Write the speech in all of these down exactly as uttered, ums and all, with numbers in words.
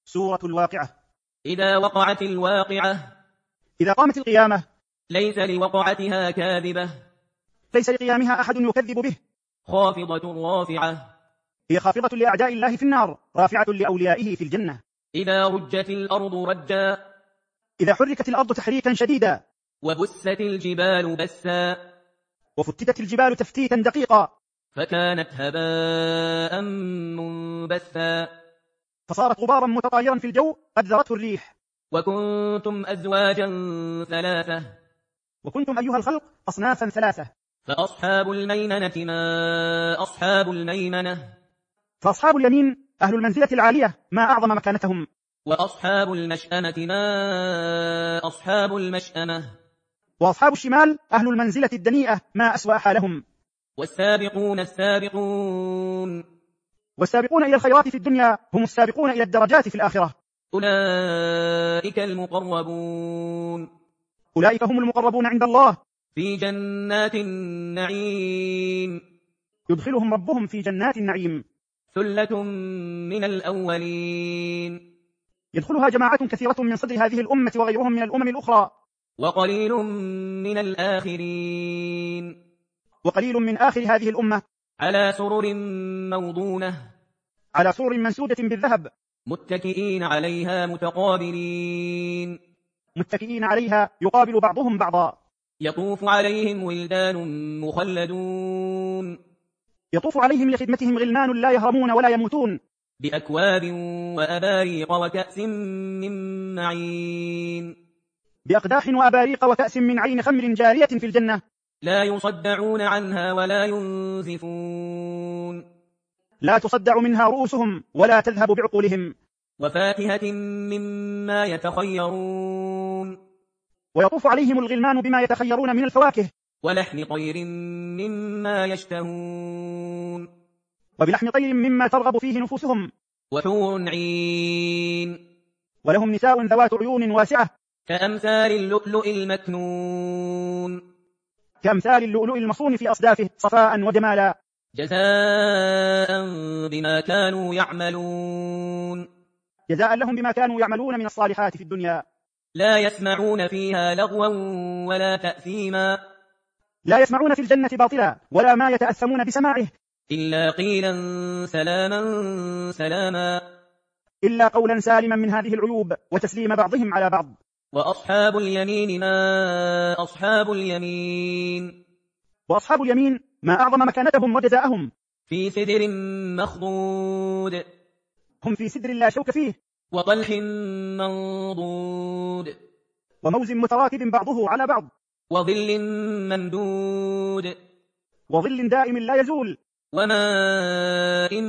سورة الواقعة. إذا وقعت الواقعة. إذا قامت القيامة. ليس لوقعتها كاذبة. ليس لقيامها أحد يكذب به. خافضة رافعة. هي خافضة لأعداء الله في النار، رافعة لأوليائه في الجنة. إذا رجت الأرض رجا. إذا حركت الأرض تحريكا شديدا. وبست الجبال بسا. وفتتت الجبال تفتيتا دقيقا. فكانت هباء منبثا. فصارت غبارا متطايرا في الجو قد ذرته الريح. وكنتم أزواجا ثلاثة. وكنتم أيها الخلق أصنافا ثلاثة. فأصحاب الميمنة ما أصحاب الميمنة. فأصحاب اليمين أهل المنزلة العالية ما أعظم مكانتهم. وأصحاب المشأمة ما أصحاب المشأمة. وأصحاب الشمال أهل المنزلة الدنيئة ما أسوأ حالهم. والسابقون السابقون. والسابقون إلى الخيرات في الدنيا هم السابقون إلى الدرجات في الآخرة. أولئك المقربون. أولئك هم المقربون عند الله. في جنات النعيم. يدخلهم ربهم في جنات النعيم. ثلة من الأولين. يدخلها جماعات كثيرة من صدر هذه الأمة وغيرهم من الأمم الأخرى. وقليل من الآخرين. وقليل من آخر هذه الأمة. على سرر موضونة. على سرر منسودة بالذهب. متكئين عليها متقابلين. متكئين عليها يقابل بعضهم بعضا. يطوف عليهم ولدان مخلدون. يطوف عليهم لخدمتهم غلمان لا يهرمون ولا يموتون. بأكواب وأباريق وكأس من معين. بأقداح وأباريق وكأس من عين خمر جارية في الجنة. لا يصدعون عنها ولا ينزفون. لا تصدع منها رؤوسهم ولا تذهب بعقولهم. وفاكهة مما يتخيرون. ويطوف عليهم الغلمان بما يتخيرون من الفواكه. ولحم طير مما يشتهون. وبلحم طير مما ترغب فيه نفوسهم. وحور عين. ولهم نساء ذوات عيون واسعة. كأمثال اللؤلؤ المكنون. كأمثال اللؤلؤ المصون في أصدافه صفاء وجمالا. جزاء بما كانوا يعملون. جزاء لهم بما كانوا يعملون من الصالحات في الدنيا. لا يسمعون فيها لغوا ولا تأثيما. لا يسمعون في الجنة باطلا ولا ما يتأثمون بسماعه. إلا قيلا سلاما سلاما. إلا قولا سالما من هذه العيوب وتسليم بعضهم على بعض. وأصحاب اليمين ما أصحاب اليمين. وأصحاب اليمين ما أعظم مكانتهم وجزاءهم. في سدر مخضود. هم في سدر لا شوك فيه. وطلح منضود. وموز متراكب بعضه على بعض. وظل ممدود. وظل دائم لا يزول. وماء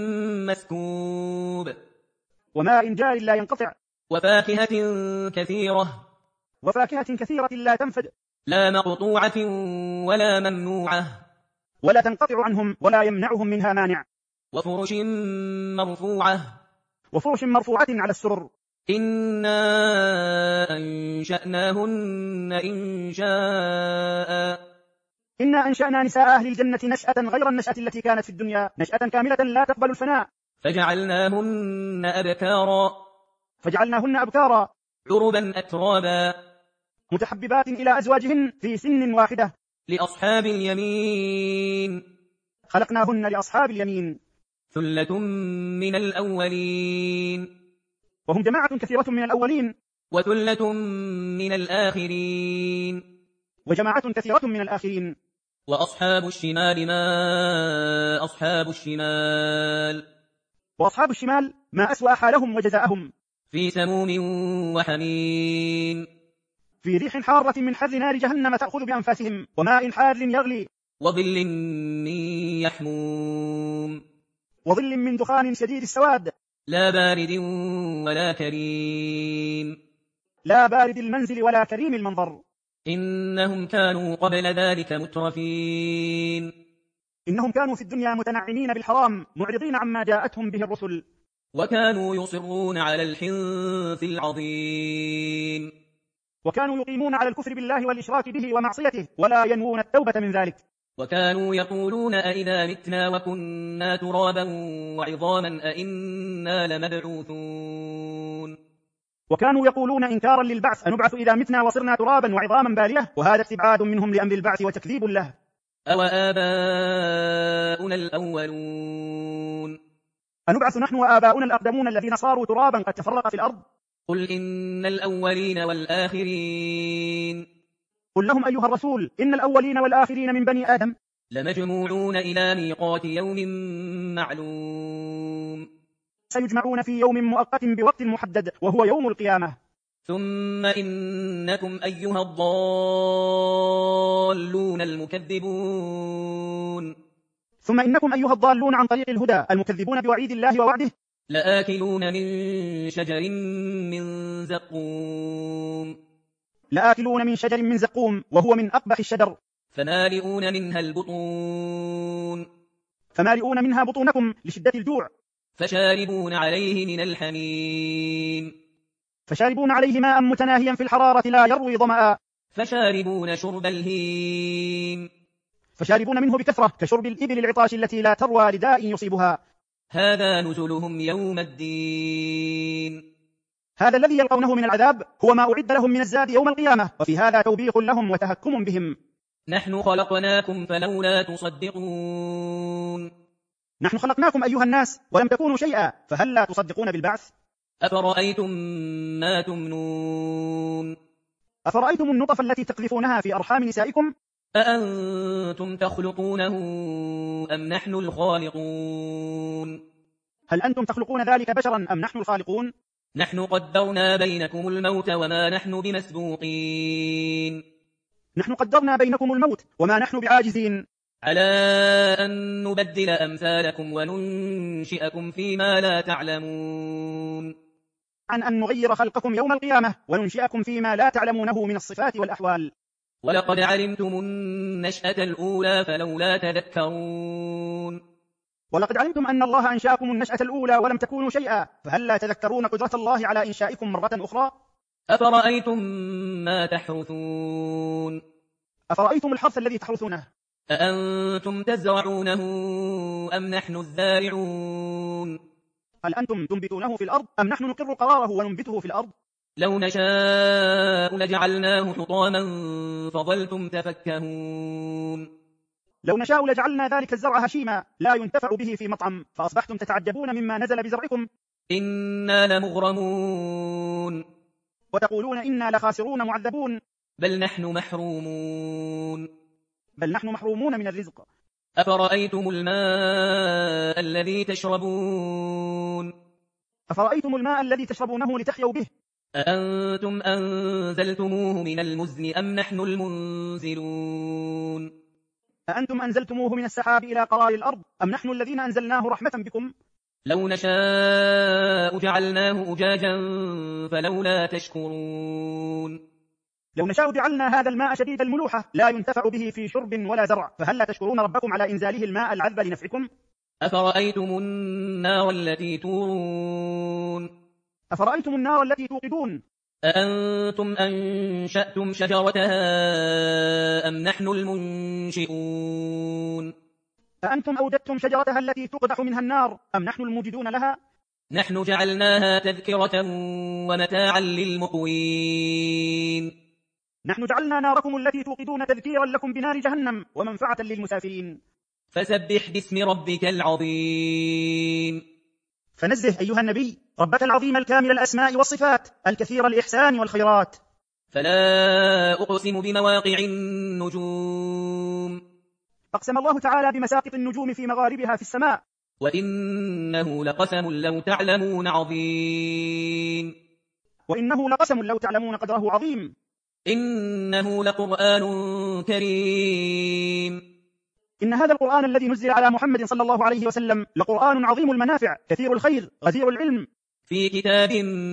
مسكوب. وماء جار لا ينقطع. وفاكهة كثيرة. وفاكهة كثيرة لا تنفد. لا مقطوعة ولا ممنوعة. ولا تنقطع عنهم ولا يمنعهم منها مانع. وفرش مرفوعة. وفرش مرفوعة على السرر. إنا أنشأناهن إنشاء. إنا أنشأنا نساء أهل الجنة نشأة غير النشأة التي كانت في الدنيا، نشأة كاملة لا تقبل الفناء. فجعلناهن أبكارا. فجعلناهن أبكارا. عربا أترابا. متحببات إلى أزواجهن في سن واحدة. لأصحاب اليمين. خلقناهن لأصحاب اليمين. ثلة من الأولين. وهم جماعة كثيرة من الأولين. وثلة من الآخرين. وجماعة كثيرة من الآخرين. وأصحاب الشمال ما أصحاب الشمال. وأصحاب الشمال ما أسوأ حالهم وجزاءهم. في سموم وحميم. في ريح حارة من حر نار جهنم تأخذ بأنفاسهم. وماء حار يغلي. وظل من يحموم. وظل من دخان شديد السواد. لا بارد ولا كريم. لا بارد المنزل ولا كريم المنظر. إنهم كانوا قبل ذلك مترفين. إنهم كانوا في الدنيا متنعمين بالحرام معرضين عما جاءتهم به الرسل. وكانوا يصرون على الحنث العظيم. وكانوا يقيمون على الكفر بالله والإشراك به ومعصيته ولا ينوون التوبة من ذلك. وكانوا يقولون أئذا متنا وكنا ترابا وعظاما أئنا لمبعوثون. وكانوا يقولون إنكارا للبعث: أنبعث إذا متنا وصرنا ترابا وعظاما بالية؟ وهذا استبعاد منهم لأمر البعث وتكذيب له. أوآباؤنا الأولون أنبعث نحن وآباؤنا الأقدمون الذين صاروا ترابا قد تفرق في الأرض؟ قل إن الأولين والآخرين قل لهم أيها الرسول: إن الأولين والآخرين من بني آدم لمجموعون إلى ميقات يوم معلوم سيجمعون في يوم مؤقت بوقت محدد وهو يوم القيامة. ثم إنكم أيها الضالون المكذبون ثم إنكم أيها الضالون عن طريق الهدى المكذبون بوعيد الله ووعده لآكلون من شجر من زقوم لآكلون من شجر من زقوم وهو من أقبح الشجر فمالئون منها البطون فمالئون منها بطونكم لشدة الجوع فشاربون عليه من الحميم فشاربون عليه ماء متناهيا في الحرارة لا يروي ظمأ فشاربون شرب الهيم فشاربون منه بكثرة كشرب الإبل العطاش التي لا تروى لداء يصيبها. هذا نزلهم يوم الدين هذا الذي يلقونه من العذاب هو ما أعد لهم من الزاد يوم القيامة، وفي هذا توبيخ لهم وتهكم بهم. نحن خلقناكم فلولا تصدقون نحن خلقناكم أيها الناس ولم تكونوا شيئا فهل لا تصدقون بالبعث؟ أفرأيتم ما تمنون أفرأيتم النطف التي تقذفونها في أرحام نسائكم؟ أأنتم تخلقونه أم نحن الخالقون هل أنتم تخلقون ذلك بشرا أم نحن الخالقون؟ نحن قدرنا بينكم الموت وما نحن بمسبوقين نحن قدرنا بينكم الموت وما نحن بعاجزين على أن نبدل أمثالكم وننشئكم فيما لا تعلمون عن أن نغير خلقكم يوم القيامة وننشئكم فيما لا تعلمونه من الصفات والأحوال. ولقد علمتم النشأة الأولى فلولا تذكرون ولقد علمتم أن الله أنشأكم النشأة الأولى ولم تكونوا شيئا فهل لا تذكرون قدرة الله على إنشائكم مرة أخرى؟ أفرأيتم ما تحرثون أفرأيتم الحرث الذي تحرثونه أأنتم تزرعونه أم نحن الزارعون هل أنتم تنبتونه في الأرض أم نحن نقر قراره وننبته في الأرض؟ لو نشاء لجعلناه حطاما فظلتم تفكهون لو نشاء لجعلنا ذلك الزرع هشيما لا ينتفع به في مطعم فأصبحتم تتعجبون مما نزل بزرعكم. إنا لمغرمون وتقولون إنا لخاسرون معذبون بل نحن محرومون بل نحن محرومون من الرزق. أفرأيتم الماء الذي تشربون أفرأيتم الماء الذي تشربونه لتحيوا به أأنتم أنزلتموه من المزن أم نحن المنزلون أأنتم أنزلتموه من السحاب إلى قرار الأرض أم نحن الذين أنزلناه رحمة بكم؟ لو نشاء جعلناه أجاجا فلولا تشكرون لو نشاء جعلنا هذا الماء شديد الملوحة لا ينتفع به في شرب ولا زرع فهل لا تشكرون ربكم على إنزاله الماء العذب لنفعكم؟ أفرأيتم النار التي تورون أفرأيتم النار التي توقدون أأنتم أنشأتم شجرتها أم نحن المنشئون أأنتم أوجدتم شجرتها التي تقدح منها النار أم نحن الموجدون لها؟ نحن جعلناها تذكرة ومتاعا للمقوين نحن جعلنا ناركم التي توقدون تذكيرا لكم بنار جهنم ومنفعة للمسافرين. فسبح باسم ربك العظيم فنزه أيها النبي ربك العظيم الكامل الأسماء والصفات الكثير الإحسان والخيرات. فلا أقسم بمواقع النجوم أقسم الله تعالى بمساقط النجوم في مغاربها في السماء. وإنه لقسم لو تعلمون عظيم وإنه لقسم لو تعلمون قدره عظيم. إنه لقرآن كريم إن هذا القرآن الذي نزل على محمد صلى الله عليه وسلم لقرآن عظيم المنافع كثير الخير غزير العلم في كتاب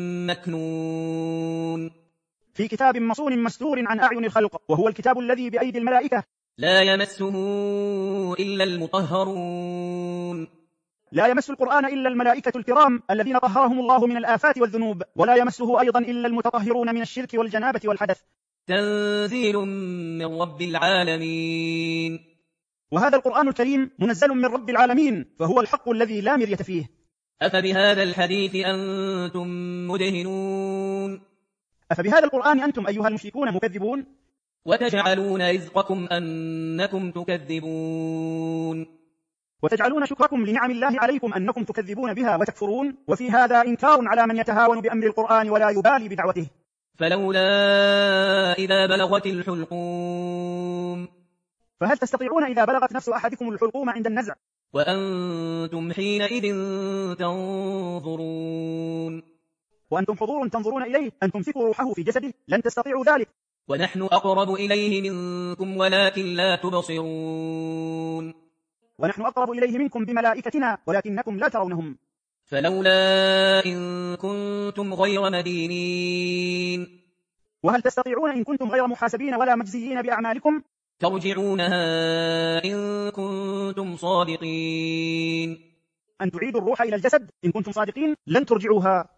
مكنون في كتاب مصون مستور عن أعين الخلق وهو الكتاب الذي بأيدي الملائكة لا يمسه إلا المطهرون لا يمس القرآن إلا الملائكة الكرام الذين طهرهم الله من الآفات والذنوب ولا يمسه أيضا إلا المتطهرون من الشرك والجنابة والحدث. تنزيل من رب العالمين وهذا القرآن الكريم منزل من رب العالمين فهو الحق الذي لا مرية فيه. أفبهذا الحديث أنتم مدهنون أفبهذا القرآن أنتم أيها المشركون مكذبون وتجعلون رزقكم أنكم تكذبون وتجعلون شكركم لنعم الله عليكم أنكم تكذبون بها وتكفرون، وفي هذا إنكار على من يتهاون بأمر القرآن ولا يبالي بدعوته. فلولا إذا بلغت الحلقوم فهل تستطيعون إذا بلغت نفس أحدكم الحلقوم عند النزع وأنتم حينئذ تنظرون وأنتم حضور تنظرون إليه أن تمسكوا روحه في جسده؟ لن تستطيعوا ذلك. ونحن أقرب إليه منكم ولكن لا تبصرون ونحن أقرب إليه منكم بملائكتنا ولكنكم لا ترونهم. فلولا إن كنتم غير مدينين وهل تستطيعون إن كنتم غير محاسبين ولا مجزيين بأعمالكم ترجعونها إن كنتم صادقين أن تعيدوا الروح إلى الجسد إن كنتم صادقين؟ لن ترجعوها.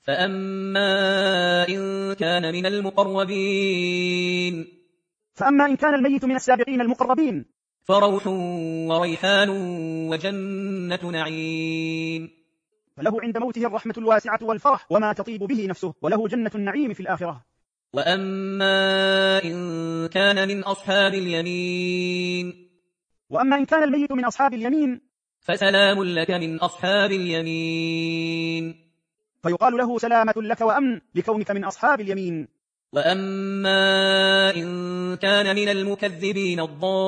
فأما إن كان من المقربين فأما إن كان الميت من السابقين المقربين فروح وريحان وجنة نعيم فله عند موته الرحمة الواسعة والفرح وما تطيب به نفسه، وله جنة النعيم في الآخرة. وأما إن كان من أصحاب اليمين وأما إن كان الميت من أصحاب اليمين فسلام لك من أصحاب اليمين فيقال له سلامة لك وأمن لكونك من أصحاب اليمين. وأما إن كان من المكذبين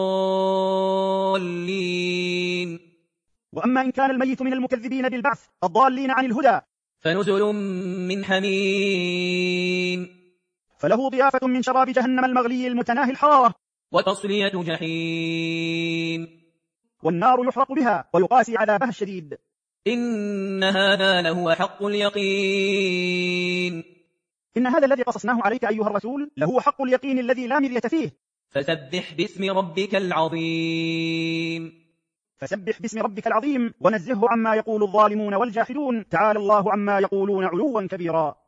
الضالين وأما إن كان الميت من المكذبين بالبعث الضالين عن الهدى فنزل من حميم فله ضيافة من شراب جهنم المغلي المتناهي الحرارة وتصلية جحيم والنار يحرق بها ويقاسي عذابها الشديد. إن هذا لهو حق اليقين إن هذا الذي قصصناه عليك أيها الرسول لهو حق اليقين الذي لا مرية فيه. فسبح باسم ربك العظيم فسبح باسم ربك العظيم ونزهه عما يقول الظالمون والجاحدون، تعالى الله عما يقولون علوا كبيرا.